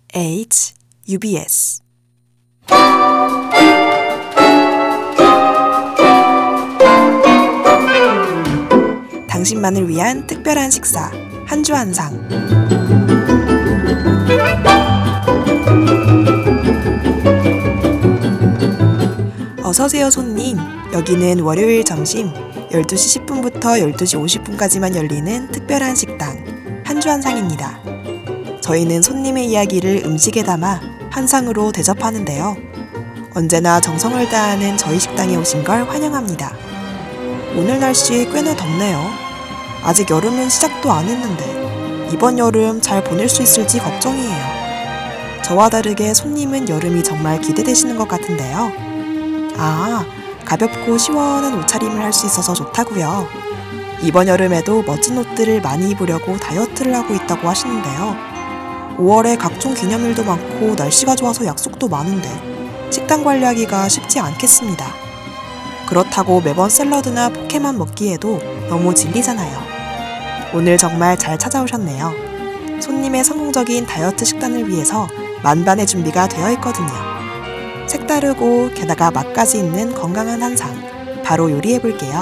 H UBS 당신만을 위한 특별한 식사 한 주 한상. 어서오세요 손님. 여기는 월요일 점심 12시 10분부터 12시 50분까지만 열리는 특별한 식당 한 주 한상입니다. 저희는 손님의 이야기를 음식에 담아 한 상으로 대접하는데요. 언제나 정성을 다하는 저희 식당에 오신 걸 환영합니다. 오늘 날씨 꽤나 덥네요. 아직 여름은 시작도 안 했는데 이번 여름 잘 보낼 수 있을지 걱정이에요. 저와 다르게 손님은 여름이 정말 기대되시는 것 같은데요. 가볍고 시원한 옷차림을 할 수 있어서 좋다고요. 이번 여름에도 멋진 옷들을 많이 입으려고 다이어트를 하고 있다고 하시는데요. 5월에 각종 기념일도 많고 날씨가 좋아서 약속도 많은데 식단 관리하기가 쉽지 않겠습니다. 그렇다고 매번 샐러드나 포케만 먹기에도 너무 질리잖아요. 오늘 정말 잘 찾아오셨네요. 손님의 성공적인 다이어트 식단을 위해서 만반의 준비가 되어 있거든요. 색다르고 게다가 맛까지 있는 건강한 한상, 바로 요리해볼게요.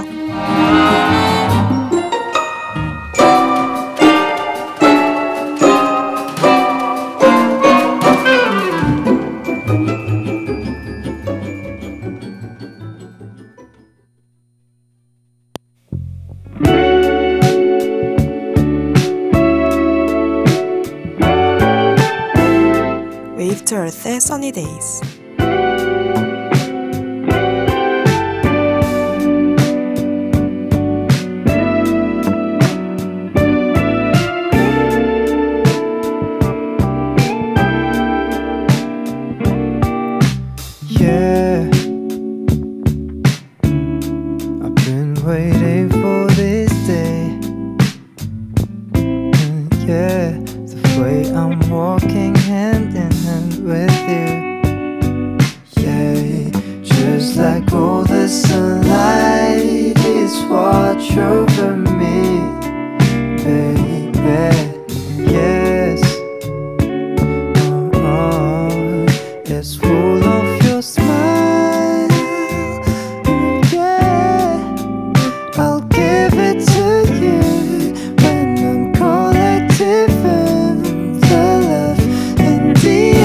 Wave to Earth의 Sunny Days. Yeah, I've been waiting for this day. Yeah, the way I'm walking hand in hand with you. Yeah, just like all the sunlight is watch over me, baby. Yes, it's full of your smile. Yeah, I'll give it to you when I'm collective and the love in the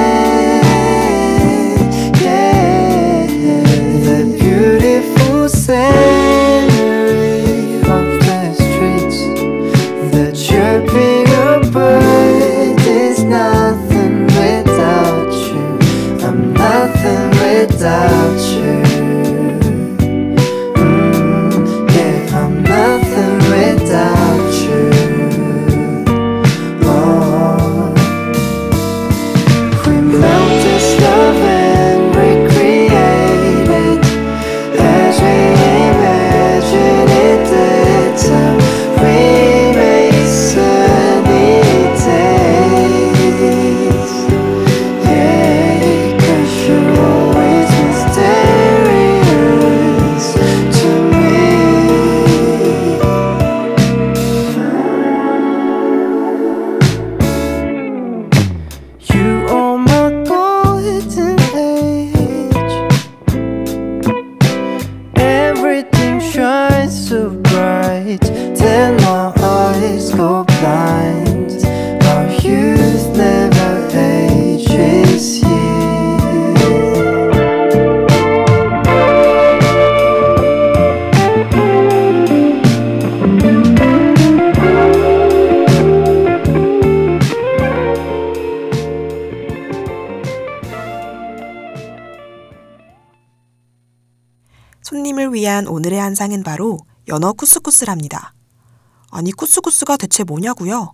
end. Yeah, the beautiful scenery of the streets, the chirping of birds is nothing without you. I'm nothing without you. Yeah, I'm nothing without you. Oh, we melt this love and recreate it as we imagine it. The time we made sunny days. Yeah, 'cause you're always mysterious to me. You are my golden age. Everything shines so bright, then my eyes go blind. Our youth never ages you. 손님을 위한 오늘의 한상은 바로 연어 쿠스쿠스랍니다. 아니 쿠스쿠스가 대체 뭐냐고요?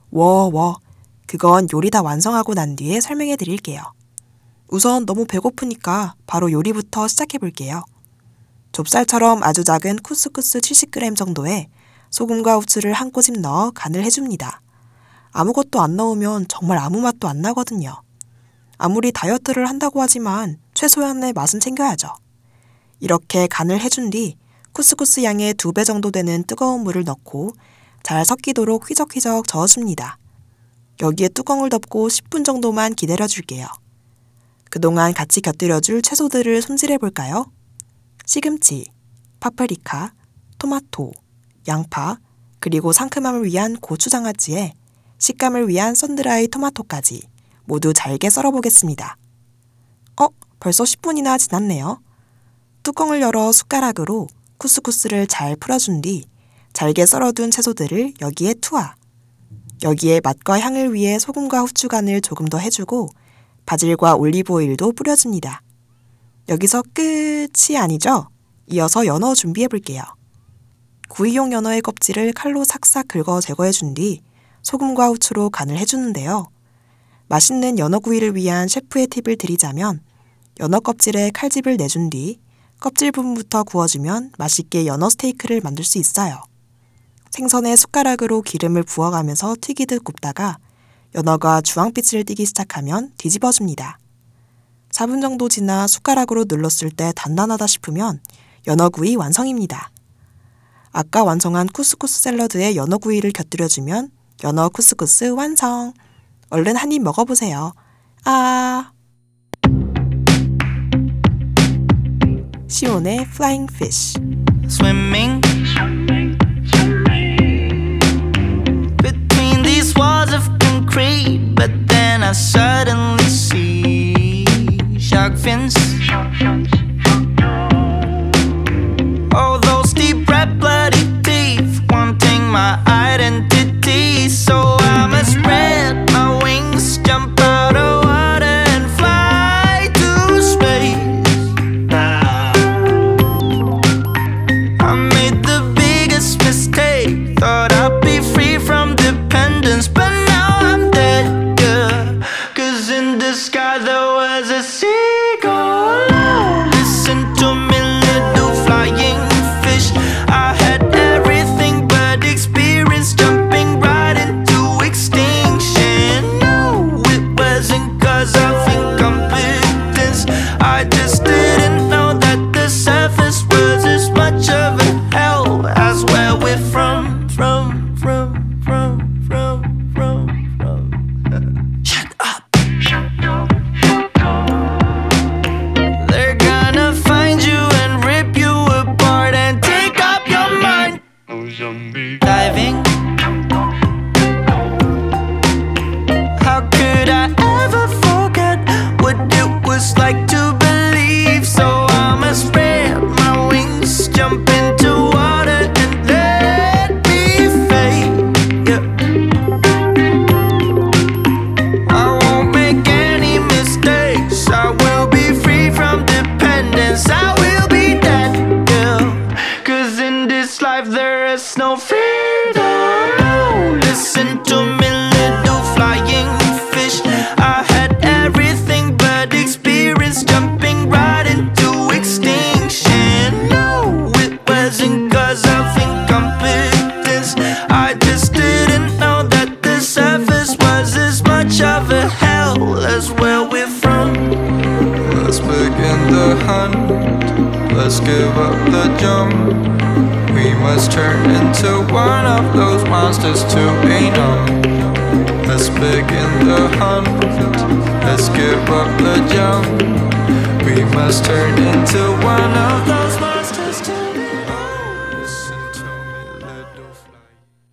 그건 요리 다 완성하고 난 뒤에 설명해 드릴게요. 우선 너무 배고프니까 바로 요리부터 시작해 볼게요. 좁쌀처럼 아주 작은 쿠스쿠스 70g 정도에 소금과 후추를 한 꼬집 넣어 간을 해줍니다. 아무것도 안 넣으면 정말 아무 맛도 안 나거든요. 아무리 다이어트를 한다고 하지만 최소한의 맛은 챙겨야죠. 이렇게 간을 해준 뒤 쿠스쿠스 양의 2배 정도 되는 뜨거운 물을 넣고 잘 섞이도록 휘적휘적 저어줍니다. 여기에 뚜껑을 덮고 10분 정도만 기다려줄게요. 그동안 같이 곁들여줄 채소들을 손질해볼까요? 시금치, 파프리카, 토마토, 양파, 그리고 상큼함을 위한 고추장아찌에 식감을 위한 썬드라이 토마토까지 모두 잘게 썰어보겠습니다. 벌써 10분이나 지났네요. 뚜껑을 열어 숟가락으로 쿠스쿠스를 잘 풀어준 뒤 잘게 썰어둔 채소들을 여기에 투하. 여기에 맛과 향을 위해 소금과 후추 간을 조금 더 해주고 바질과 올리브 오일도 뿌려줍니다. 여기서 끝이 아니죠? 이어서 연어 준비해 볼게요. 구이용 연어의 껍질을 칼로 삭삭 긁어 제거해 준 뒤 소금과 후추로 간을 해주는데요. 맛있는 연어구이를 위한 셰프의 팁을 드리자면 연어 껍질에 칼집을 내준 뒤 껍질 부분부터 구워주면 맛있게 연어 스테이크를 만들 수 있어요. 생선에 숟가락으로 기름을 부어가면서 튀기듯 굽다가 연어가 주황빛을 띠기 시작하면 뒤집어줍니다. 4분 정도 지나 숟가락으로 눌렀을 때 단단하다 싶으면 연어구이 완성입니다. 아까 완성한 쿠스쿠스 샐러드에 연어구이를 곁들여주면 연어 쿠스쿠스 완성! 얼른 한 입 먹어보세요. 시온의 Flying Fish. Swimming between these walls of concrete, but then I suddenly see shark fins. Oh, those deep red bloody teeth wanting my identity. So I must spread my wings, jump out of water and fly to space. I made the biggest mistake. Thought I'd be free from dependence, but now I'm dead, yeah. 'Cause in the sky there was a seagull. Listen to me, little flying fish. I had everything but experience, jumping right into extinction. No, it wasn't 'cause of incompetence. I just didn't know that the surface was as much of a hell as where we're from. Shut up. They're gonna find you and rip you apart and take up your mind. Diving. How could I ever forget what it was like to believe? So I'ma spread my wings, jump into water and let me fade. Yeah. I won't make any mistakes. I will be free from dependence. I will be dead, yeah. 'Cause in this life there is no freedom. No. Listen to me, little flying fish. I had everything but experience, jumping right into extinction. No, it wasn't 'cause of incompetence. I just didn't know that the surface was as much of a hell as where we're from. Let's begin the hunt. Let's give up the jump. We must turn into one of those monsters to be numb. Let's begin the hunt. Let's give up the jump. We must turn into one of those monsters to be numb. Listen to me, little fly.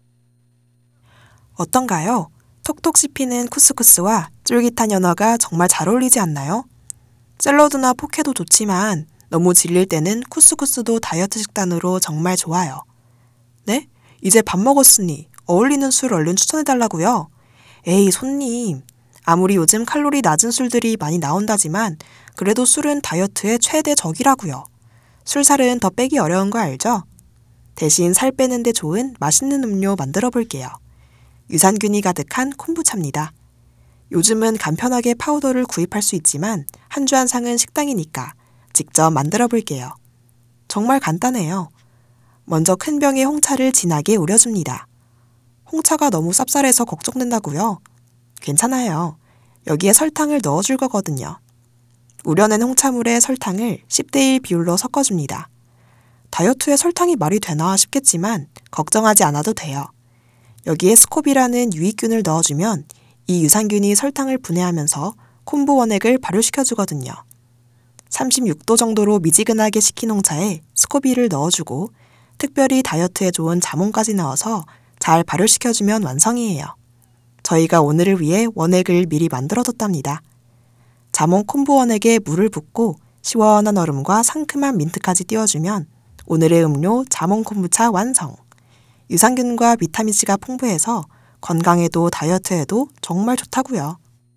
어떤가요? 톡톡 씹히는 쿠스쿠스와 쫄깃한 연어가 정말 잘 어울리지 않나요? 샐러드나 포케도 좋지만 너무 질릴 때는 쿠스쿠스도 다이어트 식단으로 정말 좋아요. 네? 이제 밥 먹었으니 어울리는 술 얼른 추천해달라고요? 에이 손님, 아무리 요즘 칼로리 낮은 술들이 많이 나온다지만 그래도 술은 다이어트의 최대 적이라고요. 술살은 더 빼기 어려운 거 알죠? 대신 살 빼는데 좋은 맛있는 음료 만들어 볼게요. 유산균이 가득한 콤부차입니다. 요즘은 간편하게 파우더를 구입할 수 있지만 한 주 한 상은 식당이니까 직접 만들어 볼게요. 정말 간단해요. 먼저 큰 병에 홍차를 진하게 우려줍니다. 홍차가 너무 쌉쌀해서 걱정된다고요? 괜찮아요. 여기에 설탕을 넣어줄 거거든요. 우려낸 홍차물에 설탕을 10대 1 비율로 섞어줍니다. 다이어트에 설탕이 말이 되나 싶겠지만 걱정하지 않아도 돼요. 여기에 스코비라는 유익균을 넣어주면 이 유산균이 설탕을 분해하면서 콤부 원액을 발효시켜주거든요. 36도 정도로 미지근하게 식힌 홍차에 스코빌을 넣어주고 특별히 다이어트에 좋은 자몽까지 넣어서 잘 발효시켜주면 완성이에요. 저희가 오늘을 위해 원액을 미리 만들어뒀답니다. 자몽 콤부 원액에 물을 붓고 시원한 얼음과 상큼한 민트까지 띄워주면 오늘의 음료 자몽 콤부차 완성! 유산균과 비타민C가 풍부해서 건강에도 다이어트에도 정말 좋다고요.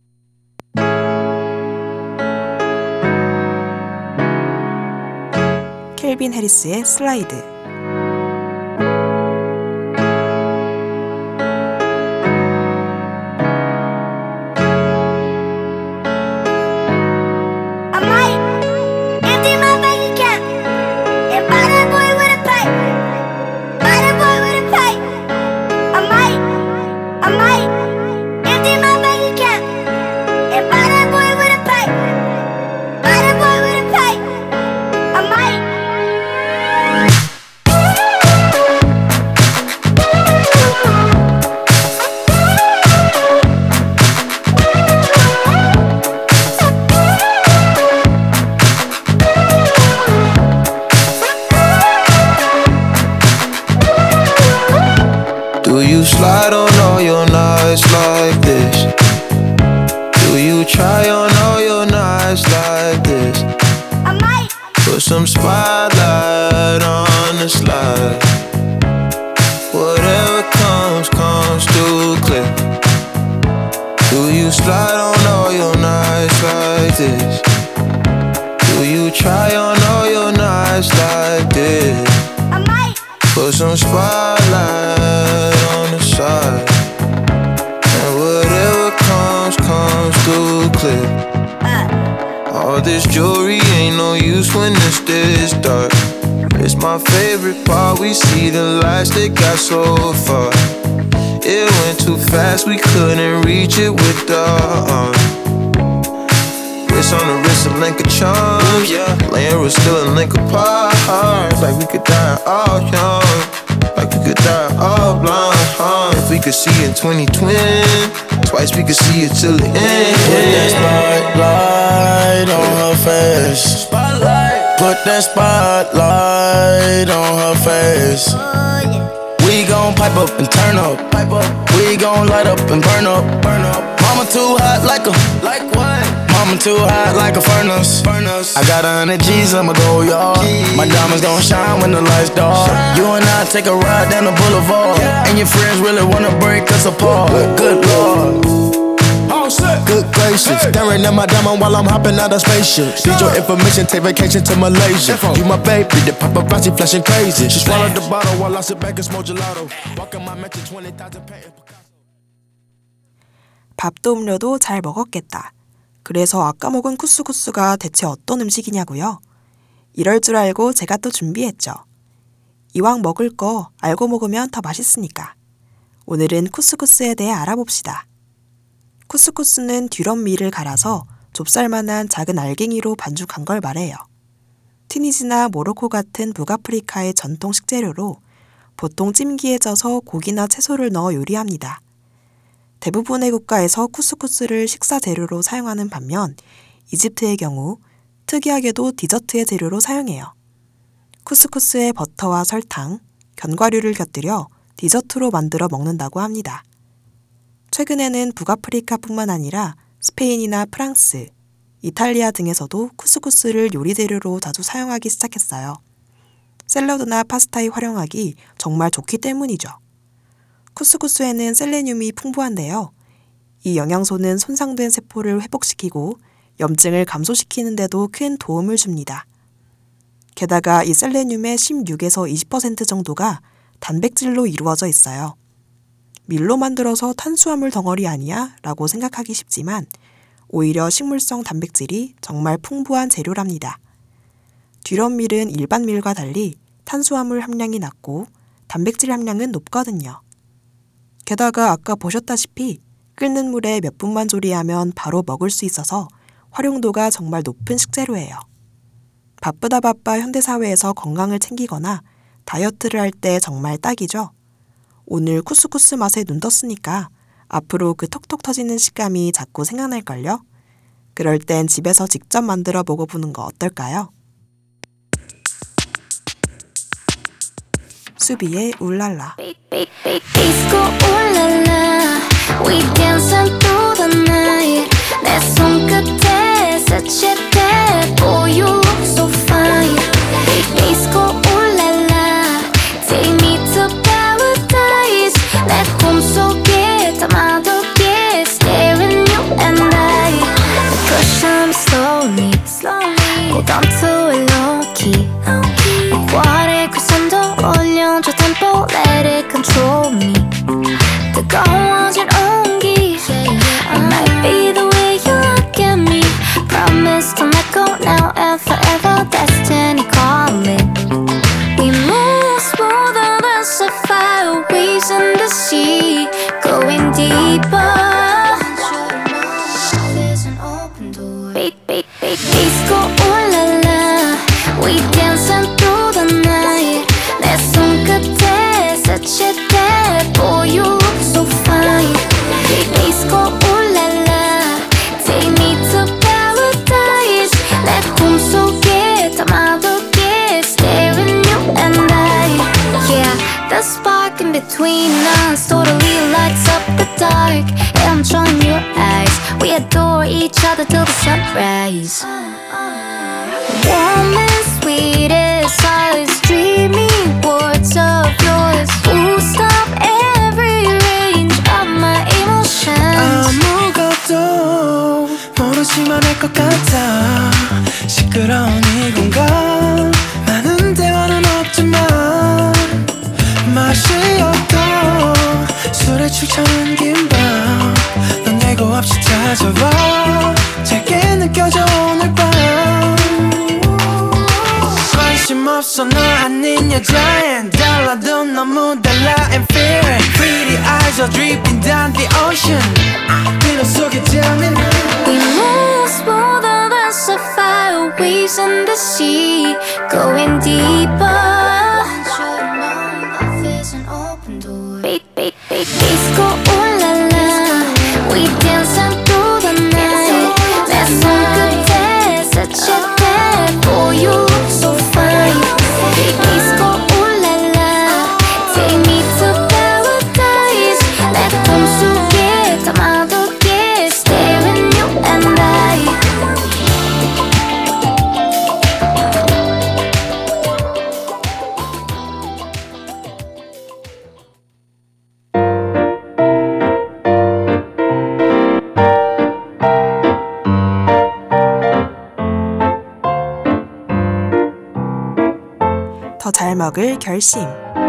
켈빈 해리스의 슬라이드. Do you slide on all your nights like this? Do you try on all your nights like this? I might. Put some spotlight on the slide. Whatever comes, comes too clear. Do you slide on all your nights like this? Do you try on all your nights like this? I might. Put some spotlight on the side. And whatever comes, comes through clear. All this jewelry ain't no use when it's this dark. It's my favorite part, we see the lights that got so far. It went too fast, we couldn't reach it with the wrist on the wrist, a link of charms, yeah. Laying was still a link apart. Like we could die all young, like we could die all blind. If we could see in 2020, twice we could see it till the end. Put that spotlight on her face. Put that spotlight on her face. We gon' pipe up and turn up. We gon' light up and burn up. Mama too hot like what? Mama too hot like a furnace. I got 100 G's, I'ma go yard. My diamonds gon' shine when the lights dark. You and I take a ride down the boulevard, and your friends really wanna break us apart. Good Lord. Good gracious, staring at my diamond while I'm hopping out of spaceship. Need your information, take vacation to Malaysia. You my baby, the paparazzi flashing crazy. She swallowed the bottle while I sit back and smoke gelato. Walking my mansion, 20,000 patent. 밥도 음료도 잘 먹었겠다. 그래서 아까 먹은 쿠스쿠스가 대체 어떤 음식이냐고요? 이럴 줄 알고 제가 또 준비했죠. 이왕 먹을 거 알고 먹으면 더 맛있으니까. 오늘은 쿠스쿠스에 대해 알아봅시다. 쿠스쿠스는 듀럼밀을 갈아서 좁쌀만한 작은 알갱이로 반죽한 걸 말해요. 튀니지나 모로코 같은 북아프리카의 전통 식재료로 보통 찜기에 쪄서 고기나 채소를 넣어 요리합니다. 대부분의 국가에서 쿠스쿠스를 식사 재료로 사용하는 반면 이집트의 경우 특이하게도 디저트의 재료로 사용해요. 쿠스쿠스에 버터와 설탕, 견과류를 곁들여 디저트로 만들어 먹는다고 합니다. 최근에는 북아프리카뿐만 아니라 스페인이나 프랑스, 이탈리아 등에서도 쿠스쿠스를 요리 재료로 자주 사용하기 시작했어요. 샐러드나 파스타에 활용하기 정말 좋기 때문이죠. 쿠스쿠스에는 셀레늄이 풍부한데요. 이 영양소는 손상된 세포를 회복시키고 염증을 감소시키는 데도 큰 도움을 줍니다. 게다가 이 셀레늄의 16에서 20% 정도가 단백질로 이루어져 있어요. 밀로 만들어서 탄수화물 덩어리 아니야? 라고 생각하기 쉽지만 오히려 식물성 단백질이 정말 풍부한 재료랍니다. 듀럼밀은 일반 밀과 달리 탄수화물 함량이 낮고 단백질 함량은 높거든요. 게다가 아까 보셨다시피 끓는 물에 몇 분만 조리하면 바로 먹을 수 있어서 활용도가 정말 높은 식재료예요. 바쁘다 바빠 현대사회에서 건강을 챙기거나 다이어트를 할 때 정말 딱이죠. 오늘 쿠스쿠스 맛에 눈 떴으니까 앞으로 그 톡톡 터지는 식감이 자꾸 생각날걸요? 그럴 땐 집에서 직접 만들어 먹어보는 거 어떨까요? 수비의 울랄라. Disco ooh la la, we dancing through the night. 내 손끝에 스치듯 boy you look so fine. Disco ooh la la, take me to paradise. 내 꿈속에 담아둘게, staring you and I. Push on slowly, hold on to it low key. 목war에 그 손도 올려줘 tempo, let it control me. 뜨거워진 온기, I might be the way you look at me. Promise to let go now and forever, destiny calling. We move smoother than sapphire waves in the sea, going deeper. There's an open door. Disco ooh la la, we dancing through the night. 내 손끝에 스치듯 boy you look so fine. Disco ooh la la, take me to paradise. 내 꿈속에 담아둘게, staring you and I. Yeah, the spark in between us totally lights up the dark. I'm drawing your eyes, we adore each other till the sunrise. Warm and sweet as eyes, dreaming words of yours. Will stop every range of my emotions. 아무것도 모르지만 할 것 같아. 시끄러운 이 공간, 많은 대화는 없지만 맛이 없던 술에 출처는 긴 밤, 넌 예고 없이 찾아와. 짧게 느껴져 오늘 밤. 관심 없어 너 아닌 여자엔, 달라도 너무 달라 and fear it. Pretty eyes are dripping down the ocean. 비로 속에 잠든 We move smoother than sapphire waves in the sea, going deeper. Disco ooh la la, we dancing through the night. 내 손끝에 스치듯 boy you look so fine. Disco ooh la la, take me to paradise. 내 꿈속에 담아둘게, staring you and I. 더 잘 먹을 결심.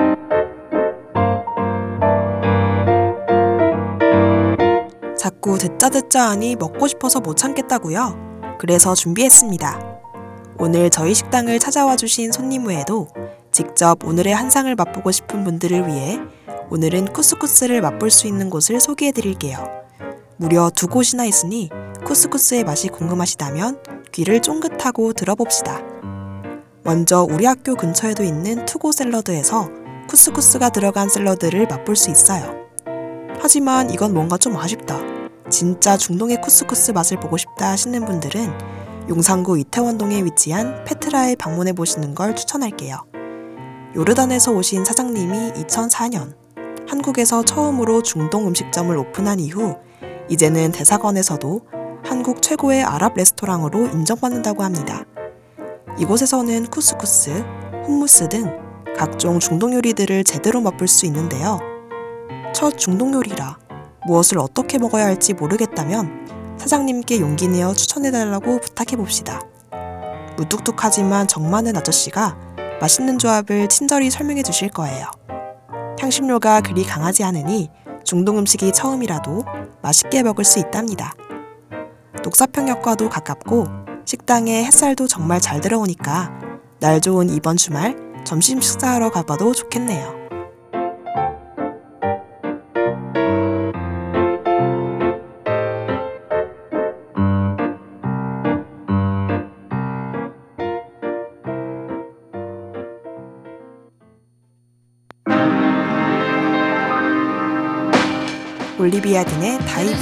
자꾸 듣자 하니 먹고 싶어서 못 참겠다고요? 그래서 준비했습니다. 오늘 저희 식당을 찾아와 주신 손님 외에도 직접 오늘의 한상을 맛보고 싶은 분들을 위해 오늘은 쿠스쿠스를 맛볼 수 있는 곳을 소개해 드릴게요. 무려 2곳이나 있으니 쿠스쿠스의 맛이 궁금하시다면 귀를 쫑긋하고 들어봅시다. 먼저 우리 학교 근처에도 있는 투고 샐러드에서 쿠스쿠스가 들어간 샐러드를 맛볼 수 있어요. 하지만 이건 뭔가 좀 아쉽다. 진짜 중동의 쿠스쿠스 맛을 보고 싶다 하시는 분들은 용산구 이태원동에 위치한 페트라에 방문해 보시는 걸 추천할게요. 요르단에서 오신 사장님이 2004년 한국에서 처음으로 중동 음식점을 오픈한 이후 이제는 대사관에서도 한국 최고의 아랍 레스토랑으로 인정받는다고 합니다. 이곳에서는 쿠스쿠스, 훔무스 등 각종 중동 요리들을 제대로 맛볼 수 있는데요. 첫 중동 요리라 무엇을 어떻게 먹어야 할지 모르겠다면 사장님께 용기 내어 추천해달라고 부탁해봅시다. 무뚝뚝하지만 정 많은 아저씨가 맛있는 조합을 친절히 설명해 주실 거예요. 향신료가 그리 강하지 않으니 중동 음식이 처음이라도 맛있게 먹을 수 있답니다. 녹사평역과도 가깝고 식당에 햇살도 정말 잘 들어오니까 날 좋은 이번 주말 점심 식사하러 가봐도 좋겠네요. 올리비아 딘의 다이브.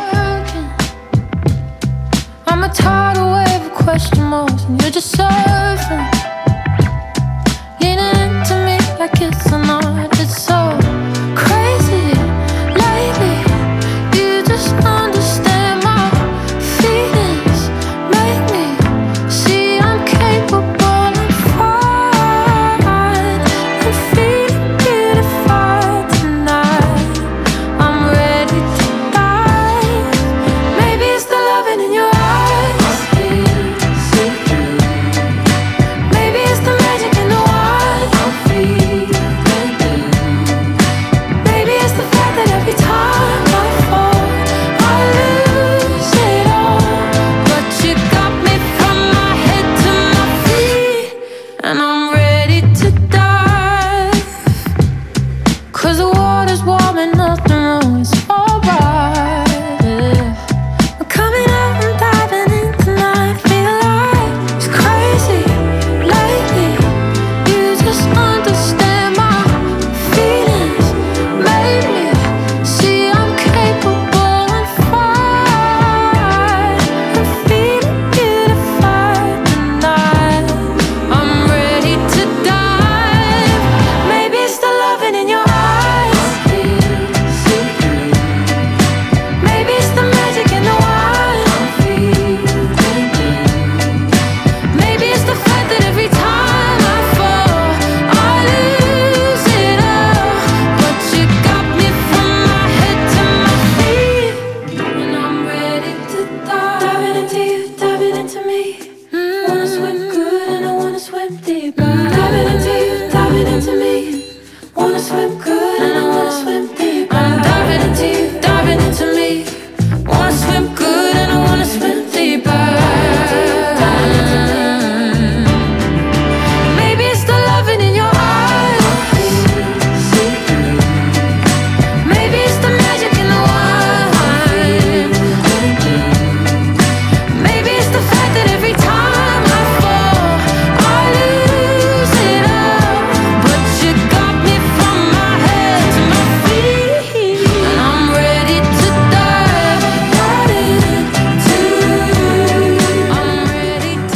I'm a tidal wave of question marks and you're just surfing, leaning into me like it's a night. It's so crazy lately. You just understand my feelings, make me see I'm capable and fine and feeling beautified tonight. I'm ready to dive. Maybe it's the loving in your eyes. Maybe it's the magic in the wine. Maybe it's the fact that every time I fall, I lose it all. But you got me from my head to my feet, and I'm ready to dive. 'Cause the water's warm and nothing wrong, it's alright. Yeah. I'm coming out and diving in tonight. Feel like it's crazy lately. You just understand my feelings, make me see I'm capable and fine and feeling beautified tonight. I'm ready to dive. Maybe it's the loving in your eyes. Maybe it's the magic in the wine. Maybe it's the fact that every time I fall, I lose it all. But you got me from my head to my feet, and I'm ready to dive. Diving into you, diving into me. Wanna swim good and I wanna swim deep. Diving into you, diving into me. Wanna swim good and I wanna swim deep. I'm diving into you, diving into me. Wanna swim good and I wanna swim deeper. Maybe it's the loving in your eyes. Maybe it's the magic in the wine. Maybe it's the fact that every time I fall, I lose it all. But you got me from my head to my feet, and I'm ready to dive right into you. I'm ready to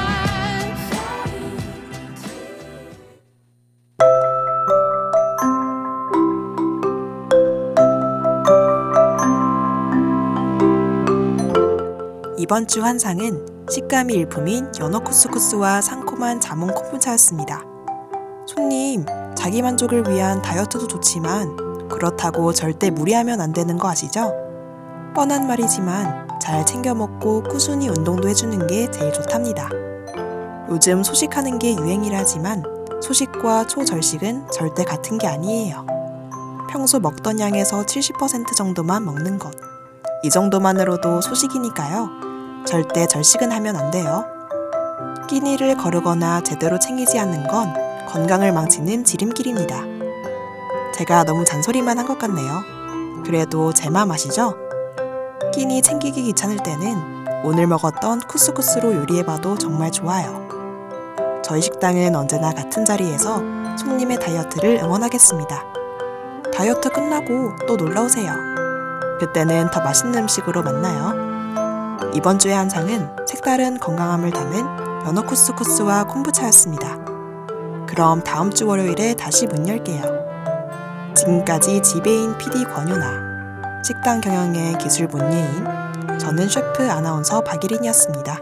이번 주 한상은 식감이 일품인 연어 쿠스쿠스와 상콤한 자몽 콤부차였습니다. 손님, 자기 만족을 위한 다이어트도 좋지만 그렇다고 절대 무리하면 안 되는 거 아시죠? 뻔한 말이지만 잘 챙겨 먹고 꾸준히 운동도 해주는 게 제일 좋답니다. 요즘 소식하는 게 유행이라지만 소식과 초절식은 절대 같은 게 아니에요. 평소 먹던 양에서 70% 정도만 먹는 것. 이 정도만으로도 소식이니까요. 절대 절식은 하면 안 돼요. 끼니를 거르거나 제대로 챙기지 않는 건 건강을 망치는 지름길입니다. 제가 너무 잔소리만 한 것 같네요. 그래도 제 맘 아시죠? 끼니 챙기기 귀찮을 때는 오늘 먹었던 쿠스쿠스로 요리해봐도 정말 좋아요. 저희 식당은 언제나 같은 자리에서 손님의 다이어트를 응원하겠습니다. 다이어트 끝나고 또 놀러오세요. 그때는 더 맛있는 음식으로 만나요. 이번 주의 한상은 색다른 건강함을 담은 연어 쿠스쿠스와 콤부차였습니다. 그럼 다음 주 월요일에 다시 문 열게요. 지금까지 지배인 PD 권유나, 식당 경영의 기술 본예인, 저는 셰프 아나운서 박예린이었습니다.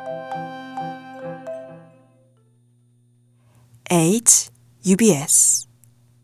UBS